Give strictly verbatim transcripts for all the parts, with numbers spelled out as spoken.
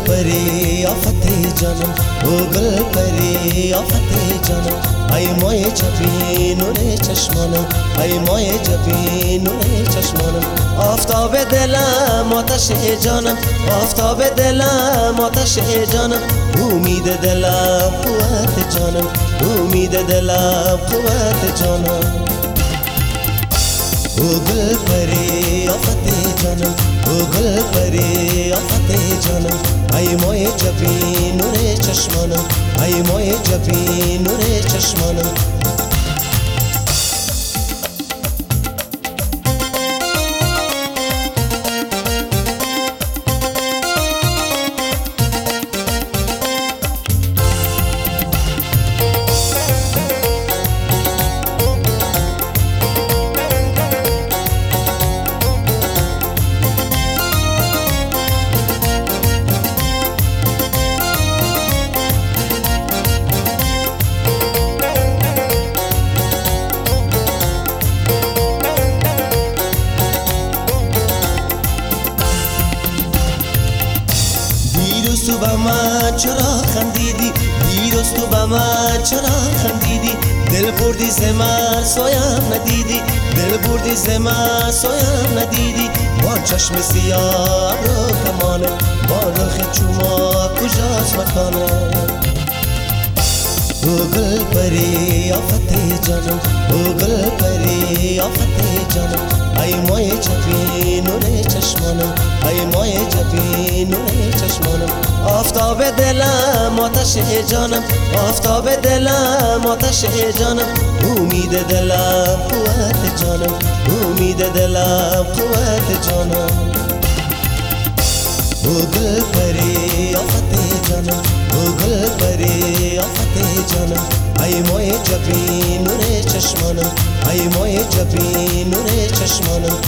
پری آفت جانم او گل پری آفت جانم ای مای چپی نور چشمانم ای مای چپی نور چشمانم آفتاب دلم آتش جانم آفتاب دلم آتش جانم امید دلم قوت جانم امید دلم قوت جانم او گل پری آفت جانم او گل پری آفت جانم ای مای چپی نور چشمانم ای مای چپی نور چشمانم تو با من چرا خندیدی دیروز تو با من چرا خندیدی دل بردی ز من سویم ندیدی دل بردی ز من سویم ندیدی با چشم سیاه ابرو کمانه با رخ چوما کجاست مکانه او گل پری آفت جانم او گل پری آفت جانم ای مای چپی نور چشمانم ای مای چپی نور چشمانم آفتاب دلم آتش جانم آفتاب دلم آتش جانم امید دلم قوت جانم امید دلم قوت جانم او گل پری آفت جانم او گل پری آفت جانم ای مای چپی نور چشمانم ای مای چپی نور چشمانم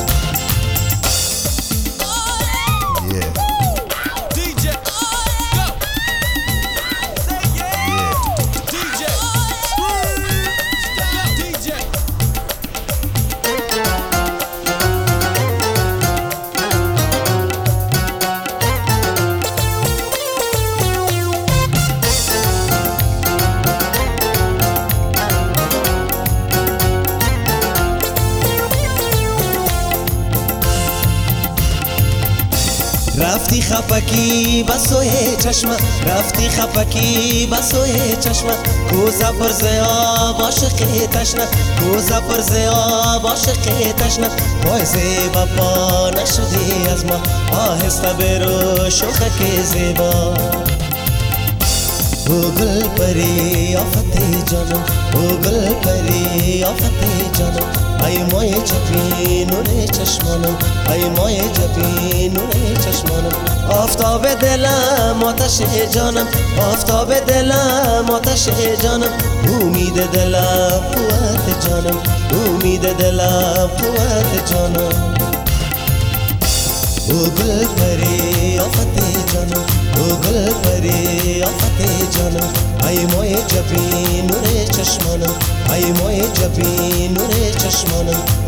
رفتی خفکی بسوی چشم رفتی خفکی بسوی چشم کوزا پر زیاب عاشق تشنه کوزا پر زیاب عاشق تشنه پای زیبا پا نشدی از ما آهسته برو شوخک زیبا او گل پری آفت جانم او گل پری آفت جانم ای مای چپی نور چشمانم ای مای چپی نور چشمانم آفتاب دلم آتش جانم آفتاب دلم آتش جانم امید دلم قوت جانم امید دلم قوت جانم او گل پری آفت جانم او گل پری آفت جانم ای مای چپی نور چشمانم ای مای چپی نور چشمانم